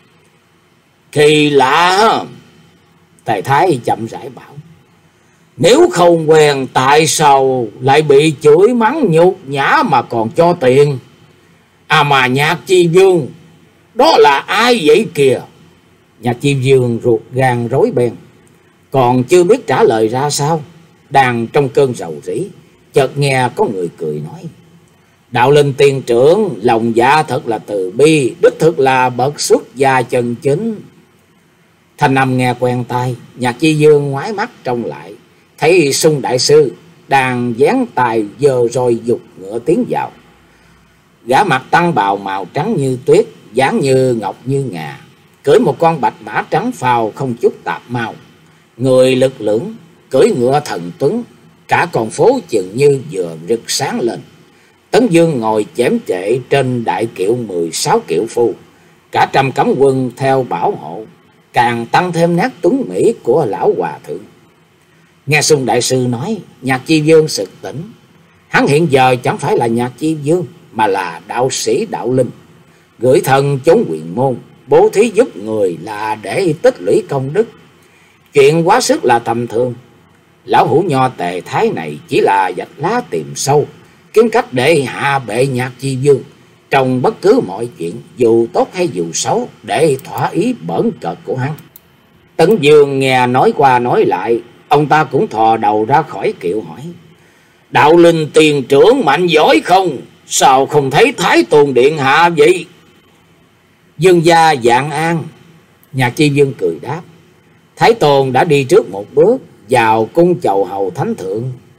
Kỳ lạ. Tề Thái chậm rãi bảo: Nếu không quen, tại sao lại bị chửi mắng nhục nhã mà còn cho tiền? À mà Nhạc Chi Dương, đó là ai vậy kìa? Nhạc Chi Dương ruột gan rối beng, còn chưa biết trả lời ra sao. Đang trong cơn rầu rĩ, chợt nghe có người cười nói: Đạo Linh tiên trưởng, lòng dạ thật là từ bi, đích thực là bậc xuất gia chân chính. Thanh âm nghe quen tai, Nhạc Chi Dương ngoái mắt trông lại, thấy Sung đại sư đang dán tài giơ roi dục ngựa tiến vào. Gã mặc tăng bào màu trắng như tuyết, dáng như ngọc như ngà, cưỡi một con bạch mã trắng phao không chút tạp màu, người lực lưỡng, cưỡi ngựa thần tuấn, cả con phố chừng như vừa rực sáng lên. Tấn Dương ngồi chém trệ trên đại kiệu mười sáu kiệu phu, cả trăm cấm quân theo bảo hộ, càng tăng thêm nét tuấn mỹ của lão hòa thượng. Nghe Sung đại sư nói, Nhạc Chi Dương sực tỉnh. Hắn hiện giờ chẳng phải là Nhạc Chi Dương, mà là đạo sĩ Đạo Linh, gửi thân chống quyền môn, bố thí giúp người là để tích lũy công đức. Chuyện quá sức là tầm thường. Lão hủ nho Tề Thái này chỉ là vạch lá tìm sâu, kiếm cách để hạ bệ Nhạc Chi Vương trong bất cứ mọi chuyện, dù tốt hay dù xấu, để thỏa ý bỡn cợt của hắn. Tấn Dương nghe nói qua nói lại, ông ta cũng thò đầu ra khỏi kiệu hỏi: Đạo Linh tiền trưởng mạnh giỏi không? Sao không thấy Thái Tôn điện hạ vậy? Dương gia vạn an. Nhạc Chi Vương cười đáp: Thái Tôn đã đi trước một bước vào cung chầu hầu thánh thượng.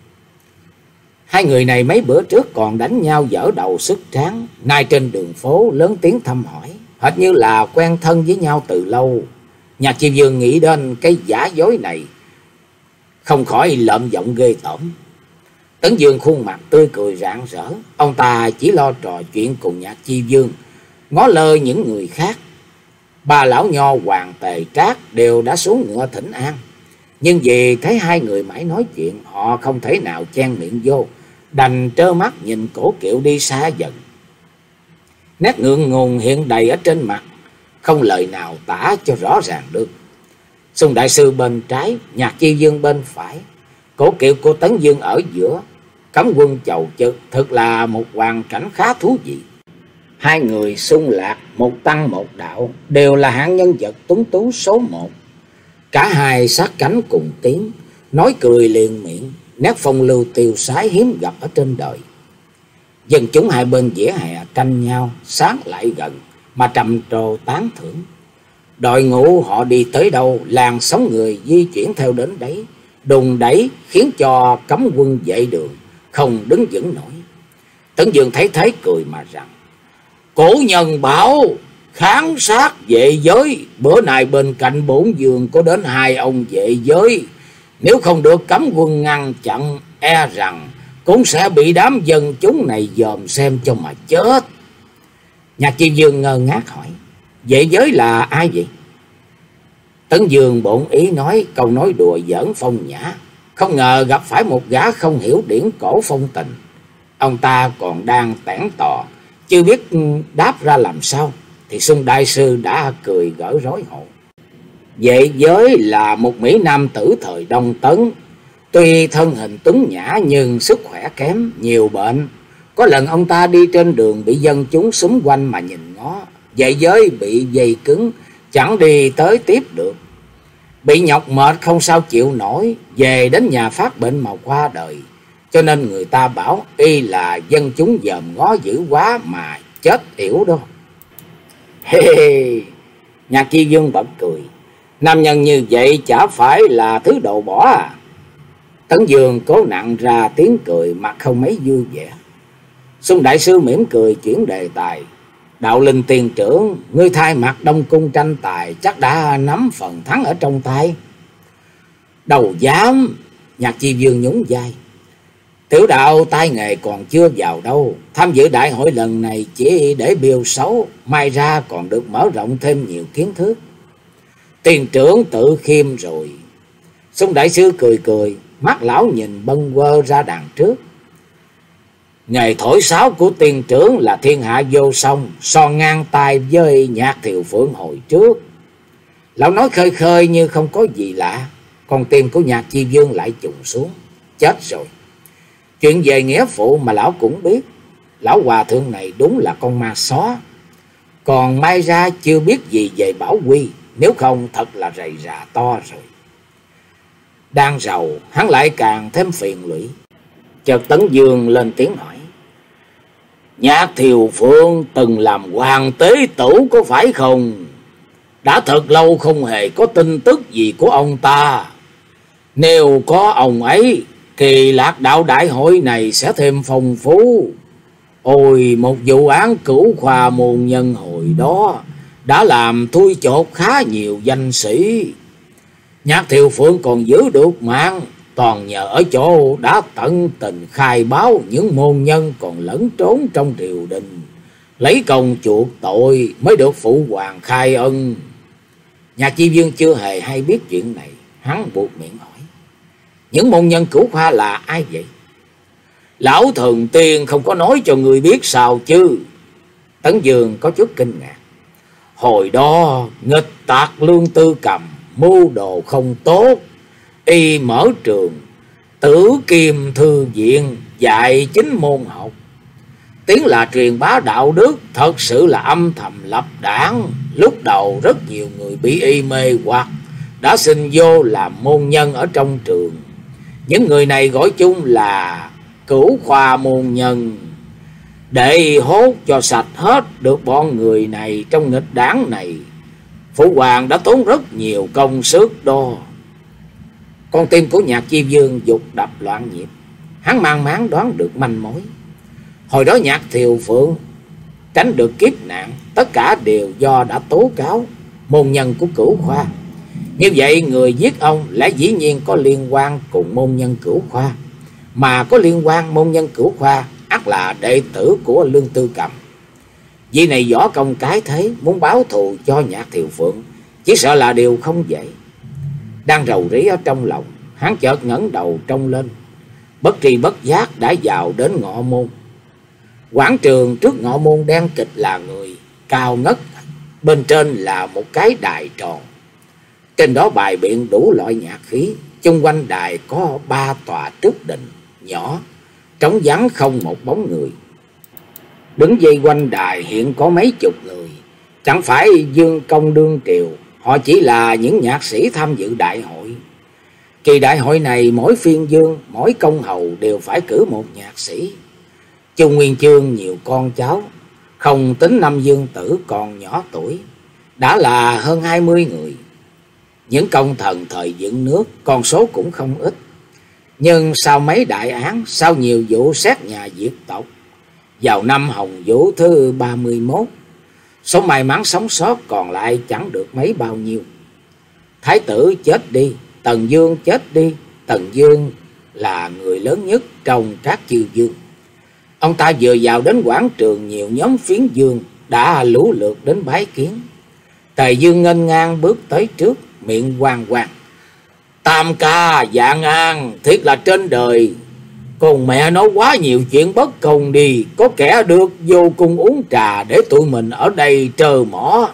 Hai người này mấy bữa trước còn đánh nhau dở đầu sức tráng, nay trên đường phố lớn tiếng thăm hỏi, hệt như là quen thân với nhau từ lâu. Nhạc Chi Vương nghĩ đến cái giả dối này, không khỏi lợm giọng ghê tởm. Tấn Dương khuôn mặt tươi cười rạng rỡ, ông ta chỉ lo trò chuyện cùng Nhạc Chi Vương, ngó lơ những người khác. Ba lão nho Hoàng Tề Trác đều đã xuống ngựa thỉnh an, nhưng vì thấy hai người mãi nói chuyện, họ không thể nào chen miệng vô, đành trơ mắt nhìn cổ kiệu đi xa dần. Nét ngượng ngùng hiện đầy ở trên mặt, không lời nào tả cho rõ ràng được. Xung đại sư bên trái, Nhạc Chi Vương bên phải, cổ kiệu của Tấn Dương ở giữa, cấm quân chầu trực, thực là một hoàn cảnh khá thú vị. Hai người xung lạc, một tăng một đạo, đều là hạng nhân vật tuấn tú số một. Cả hai sát cánh cùng tiếng, nói cười liền miệng, nét phong lưu tiêu sái hiếm gặp ở trên đời. Dân chúng hai bên vỉa hè tranh nhau sát lại gần mà trầm trồ tán thưởng. Đội ngũ họ đi tới đâu, làn sóng người di chuyển theo đến đấy, đùng đẩy khiến cho cấm quân dậy đường không đứng vững nổi. Tấn Dương thấy thế cười mà rằng: Cổ nhân bảo kháng sát vệ giới, bữa nay bên cạnh bổn vương có đến hai ông vệ giới, nếu không được cấm quân ngăn chặn, e rằng cũng sẽ bị đám dân chúng này dòm xem cho mà chết. Nhạc Chi Vương ngơ ngác hỏi: Vệ giới là ai vậy? Tấn Dương bổn ý nói câu nói đùa giỡn phong nhã, không ngờ gặp phải một gã không hiểu điển cổ phong tình. Ông ta còn đang tẻn tò, chưa biết đáp ra làm sao, thì Xung đại sư đã cười gỡ rối hồn. Vệ giới là một mỹ nam tử thời Đông Tấn, tuy thân hình tuấn nhã nhưng sức khỏe kém, nhiều bệnh. Có lần ông ta đi trên đường bị dân chúng xúm quanh mà nhìn ngó, vệ giới bị dây cứng, chẳng đi tới tiếp được. Bị nhọc mệt không sao chịu nổi, về đến nhà phát bệnh mà qua đời. Cho nên người ta bảo y là dân chúng dòm ngó dữ quá mà chết yểu đó. Hê hê, Nhạc Chi Vương bật cười: Nam nhân như vậy chả phải là thứ đồ bỏ à? Tấn Dương cố nặng ra tiếng cười, mặt không mấy vui vẻ. Xung đại sư mỉm cười chuyển đề tài: Đạo Linh tiền trưởng, ngươi thay mặt Đông Cung tranh tài, chắc đã nắm phần thắng ở trong tay. Đâu dám. Nhạc Chi Vương nhún vai: Tiểu đạo tay nghề còn chưa vào đâu, tham dự đại hội lần này chỉ để biểu xấu, mai ra còn được mở rộng thêm nhiều kiến thức. Tiền trưởng tự khiêm rồi. Xung đại sư cười cười, mắt lão nhìn bâng quơ ra đằng trước. Nghề thổi sáo của tiền trưởng là thiên hạ vô song, so ngang tay với Nhạc Thiều Phượng hồi trước. Lão nói khơi khơi như không có gì lạ, còn tim của Nhạc Chi Vương lại trùng xuống. Chết rồi. Chuyện về nghĩa phụ mà lão cũng biết. Lão hòa thượng này đúng là con ma xó. Còn mai ra chưa biết gì về Bảo Quy, nếu không thật là rầy rà to rồi. Đang rầu, hắn lại càng thêm phiền lụy. Chợt Tấn Dương lên tiếng hỏi: Nhạc Thiều Phượng từng làm hoàng tế tử có phải không? Đã thật lâu không hề có tin tức gì của ông ta. Nếu có ông ấy, kỳ Lạc Đạo đại hội này sẽ thêm phong phú. Ôi, một vụ án cửu khoa môn nhân hồi đó đã làm thui chột khá nhiều danh sĩ. Nhạc Thiều Phượng còn giữ được mạng, toàn nhờ ở chỗ đã tận tình khai báo những môn nhân còn lẫn trốn trong triều đình, lấy công chuộc tội mới được phụ hoàng khai ân. Nhạc Chi Vương chưa hề hay biết chuyện này, hắn buộc miệng hỏi: Những môn nhân cửu khoa là ai vậy? Lão thần tiên không có nói cho người biết sao chứ? Tấn Dương có chút kinh ngạc. Hồi đó nghịch tạc Lương Tư Cầm mưu đồ không tốt, y mở trường Tử Kim Thư Viện dạy chính môn học, tiếng là truyền bá đạo đức, thật sự là âm thầm lập đảng. Lúc đầu rất nhiều người bị y mê hoặc đã xin vô làm môn nhân ở trong trường. Những người này gọi chung là cửu khoa môn nhân. Để hốt cho sạch hết được bọn người này trong nghịch đảng này, Phụ hoàng đã tốn rất nhiều công sức đó. Con tim của Nhạc Chi Vương dục đập loạn nhịp. Hắn mang máng đoán được manh mối. Hồi đó Nhạc Thiều Phượng tránh được kiếp nạn, tất cả đều do đã tố cáo môn nhân của Cửu Khoa. Như vậy người giết ông lẽ dĩ nhiên có liên quan cùng môn nhân Cửu Khoa. Mà có liên quan môn nhân Cửu Khoa ắt là đệ tử của Lương Tư Cầm. Vì này võ công cái thế, muốn báo thù cho Nhạc Thiều Phượng chỉ sợ là điều không dễ. Đang rầu rĩ ở trong lòng, hắn chợt ngẩng đầu trông lên, bất tri bất giác đã vào đến ngọ môn. Quảng trường trước ngọ môn đen kịch là người, cao ngất, bên trên là một cái đài tròn. Trên đó bài biện đủ loại nhạc khí, chung quanh đài có ba tòa trước đình nhỏ, trống vắng không một bóng người. Đứng dây quanh đài hiện có mấy chục người, chẳng phải dương công đương triều, họ chỉ là những nhạc sĩ tham dự đại hội. Kỳ đại hội này mỗi phiên dương, mỗi công hầu đều phải cử một nhạc sĩ. Chu Nguyên Chương nhiều con cháu, không tính năm dương tử còn nhỏ tuổi, đã là hơn hai mươi người. Những công thần thời dựng nước con số cũng không ít. Nhưng sau mấy đại án, sau nhiều vụ xét nhà diệt tộc, vào năm Hồng Vũ thứ ba mươi mốt, số may mắn sống sót còn lại chẳng được mấy bao nhiêu. Thái tử chết đi, Tần Dương chết đi. Tần Dương là người lớn nhất trong các chư vương. Ông ta vừa vào đến quảng trường, nhiều nhóm phiến dương đã lũ lượt đến bái kiến. Tề Dương nghênh ngang bước tới trước, miệng hoàng hoàng: Tam ca vạn an, thiết là trên đời con mẹ nói quá nhiều chuyện bất công đi, có kẻ được vô cung uống trà để tụi mình ở đây trơ mỏ.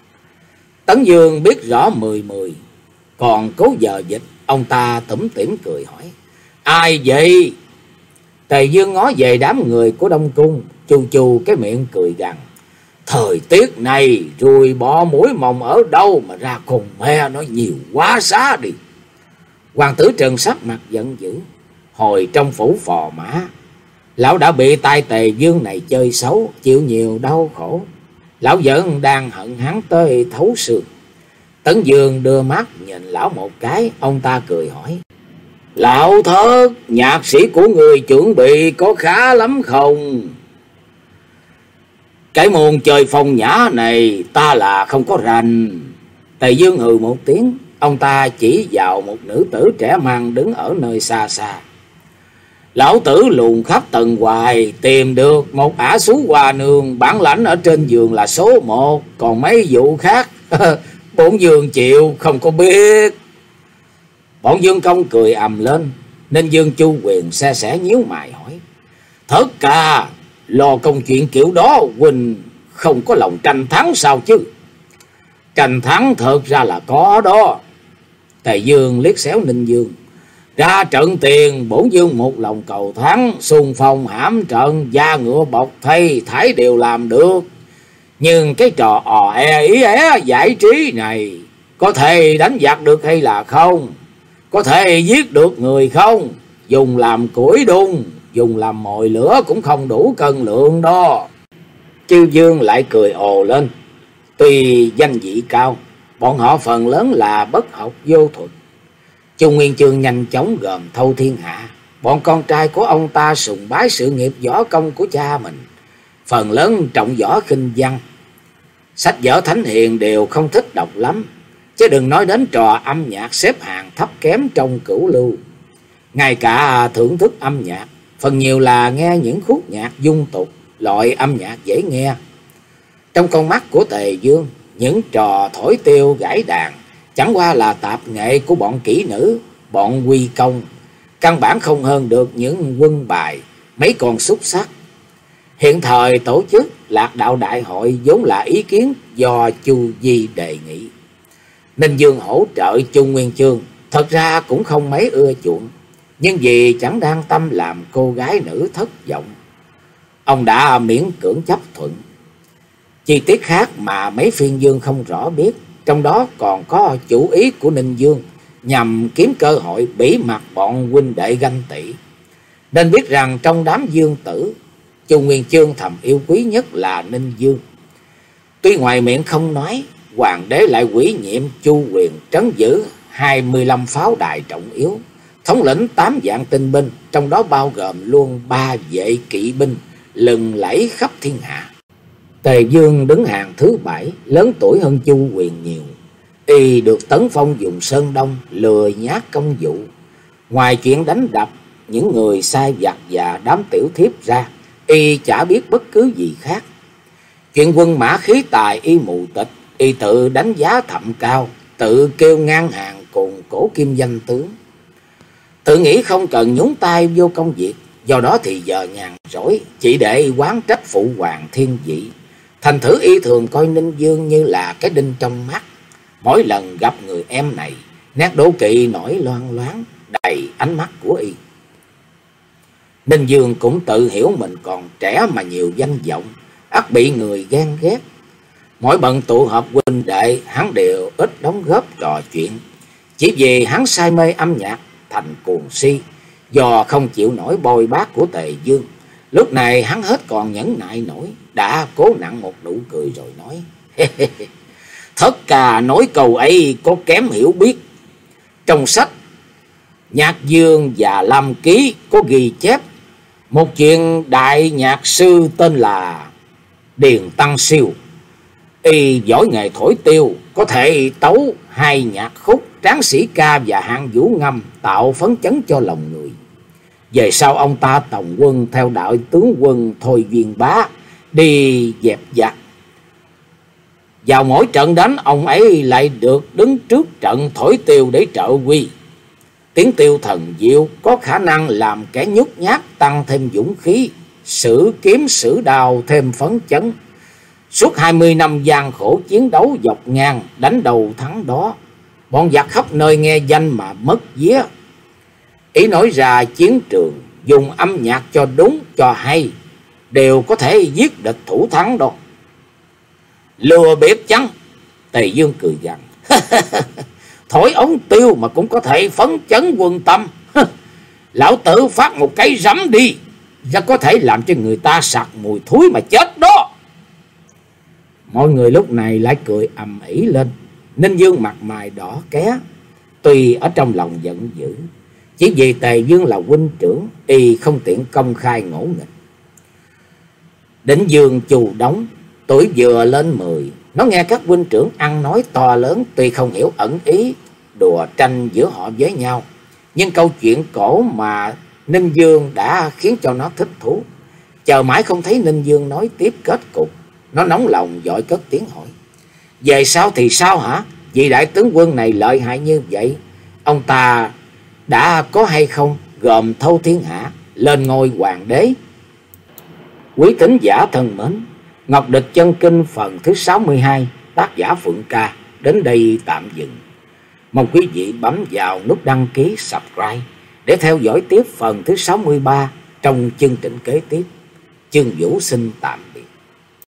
Tấn Dương biết rõ mười mười, còn cố giờ dịch, ông ta tủm tỉm cười hỏi: Ai vậy? Tề Dương ngó về đám người của Đông Cung, chu chu cái miệng cười gằn: Thời tiết này ruồi bọ muỗi mồng ở đâu mà ra cùng mẹ nói nhiều quá xá đi. Hoàng tử Trần sắc mặt giận dữ. Hồi trong phủ Phò Mã, lão đã bị tai Tề Dương này chơi xấu, chịu nhiều đau khổ. Lão vẫn đang hận hắn tới thấu xương. Tấn Dương đưa mắt nhìn lão một cái, ông ta cười hỏi: Lão thất, nhạc sĩ của người chuẩn bị có khá lắm không? Cái môn chơi phong nhã này ta là không có rành. Tề Dương hừ một tiếng, ông ta chỉ vào một nữ tử trẻ măng đứng ở nơi xa xa. Lão tử luồn khắp tầng hoài, tìm được một ả xú hòa nương, bản lãnh ở trên giường là số một, còn mấy vụ khác bổn Dương chịu không có biết. Bọn Dương Công cười ầm lên, nên Dương Chu Quyền xe sẻ nhíu mày hỏi: Thất ca, lo công chuyện kiểu đó huynh không có lòng tranh thắng sao chứ? Tranh thắng thật ra là có đó. Tề Dương liếc xéo Ninh Dương: Ra trận tiền bổn Dương một lòng cầu thắng, xung phong hãm trận, da ngựa bọc thây thải đều làm được. Nhưng cái trò ò e ý é giải trí này có thể đánh giặc được hay là không? Có thể giết được người không? Dùng làm củi đun, dùng làm mồi lửa cũng không đủ cân lượng đó. Chư Dương lại cười ồ lên. Tuy danh vị cao, bọn họ phần lớn là bất học vô thuật. Chu Nguyên Chương nhanh chóng gồm thâu thiên hạ. Bọn con trai của ông ta sùng bái sự nghiệp võ công của cha mình, phần lớn trọng võ khinh văn. Sách vở thánh hiền đều không thích đọc lắm, chứ đừng nói đến trò âm nhạc xếp hàng thấp kém trong cửu lưu. Ngay cả thưởng thức âm nhạc, phần nhiều là nghe những khúc nhạc dung tục, loại âm nhạc dễ nghe. Trong con mắt của Tề Dương, những trò thổi tiêu gãi đàn chẳng qua là tạp nghệ của bọn kỹ nữ, bọn quy công, căn bản không hơn được những quân bài, mấy con xúc sắc. Hiện thời tổ chức Lạc Đạo Đại hội vốn là ý kiến do Chu Di đề nghị. Ninh Dương hỗ trợ Chu Nguyên Chương thật ra cũng không mấy ưa chuộng. Nhưng vì chẳng đang tâm làm cô gái nữ thất vọng, ông đã miễn cưỡng chấp thuận. Chi tiết khác mà mấy phiên dương không rõ biết, trong đó còn có chủ ý của Ninh Dương nhằm kiếm cơ hội bỉ mặt bọn huynh đệ ganh tị. Nên biết rằng trong đám dương tử, Chu Nguyên Chương thầm yêu quý nhất là Ninh Dương. Tuy ngoài miệng không nói, hoàng đế lại ủy nhiệm Chu Quyền trấn giữ hai mươi lăm pháo đài trọng yếu, thống lĩnh tám vạn tinh binh, trong đó bao gồm luôn ba vệ kỵ binh lừng lẫy khắp thiên hạ. Tề Dương đứng hàng thứ bảy, lớn tuổi hơn Chu Quyền nhiều. Y được tấn phong vùng Sơn Đông, lừa nhát công vụ. Ngoài chuyện đánh đập những người sai vặt và đám tiểu thiếp ra, y chả biết bất cứ gì khác. Chuyện quân mã khí tài y mù tịch, y tự đánh giá thậm cao, tự kêu ngang hàng cùng cổ kim danh tướng. Tự nghĩ không cần nhúng tay vô công việc, do đó thì giờ nhàn rỗi chỉ để oán trách phụ hoàng thiên vị. Thành thử y thường coi Ninh Dương như là cái đinh trong mắt. Mỗi lần gặp người em này, nét đố kỵ nổi loang loáng đầy ánh mắt của y. Ninh Dương cũng tự hiểu mình còn trẻ mà nhiều danh vọng, ắt bị người ghen ghét. Mỗi bận tụ họp huynh đệ, hắn đều ít đóng góp trò chuyện, chỉ vì hắn say mê âm nhạc thành cuồng si. Do không chịu nổi bôi bác của Tề Dương, lúc này hắn hết còn nhẫn nại nổi, đã cố nặng một nụ cười rồi nói: Thất ca nói câu ấy có kém hiểu biết. Trong sách Nhạc Dương và Lam Ký có ghi chép một chuyện đại nhạc sư tên là Điền Tăng Siêu. Y giỏi nghề thổi tiêu, có thể tấu hai nhạc khúc Tráng Sĩ Ca và Hạng Vũ Ngâm, tạo phấn chấn cho lòng người. Về sau ông ta tổng quân theo đạo tướng quân Thôi Viên Bá đi dẹp giặc. Vào mỗi trận đánh, ông ấy lại được đứng trước trận thổi tiêu để trợ uy. Tiếng tiêu thần diệu có khả năng làm kẻ nhút nhát tăng thêm dũng khí, sử kiếm sử đao thêm phấn chấn. Suốt hai mươi năm gian khổ chiến đấu dọc ngang, đánh đầu thắng đó, bọn giặc khắp nơi nghe danh mà mất vía. Ý nói ra chiến trường, dùng âm nhạc cho đúng cho hay, đều có thể giết địch thủ thắng đâu. Lừa biết chăng? Tề Dương cười gằn: Thổi ống tiêu mà cũng có thể phấn chấn quân tâm. Lão tử phát một cái rắm đi, ra có thể làm cho người ta sặc mùi thúi mà chết đó. Mọi người lúc này lại cười ầm ĩ lên. Ninh Dương mặt mày đỏ ké, tuy ở trong lòng giận dữ, chỉ vì Tề Dương là huynh trưởng, y không tiện công khai ngỗ nghịch. Đỉnh Dương Chù Đống tuổi vừa lên mười, nó nghe các huynh trưởng ăn nói to lớn, tuy không hiểu ẩn ý đùa tranh giữa họ với nhau, nhưng câu chuyện cổ mà Ninh Dương đã khiến cho nó thích thú. Chờ mãi không thấy Ninh Dương nói tiếp kết cục, nó nóng lòng vội cất tiếng hỏi: Về sau thì sao hả? Vì đại tướng quân này lợi hại như vậy, ông ta đã có hay không gồm thâu thiên hạ, lên ngôi hoàng đế? Quý thính giả thân mến, Ngọc Địch Chân Kinh phần thứ sáu mươi hai, tác giả Phượng Ca đến đây tạm dừng. Mong quý vị bấm vào nút đăng ký subscribe để theo dõi tiếp phần thứ sáu mươi ba trong chương trình kế tiếp. Chương Vũ xin tạm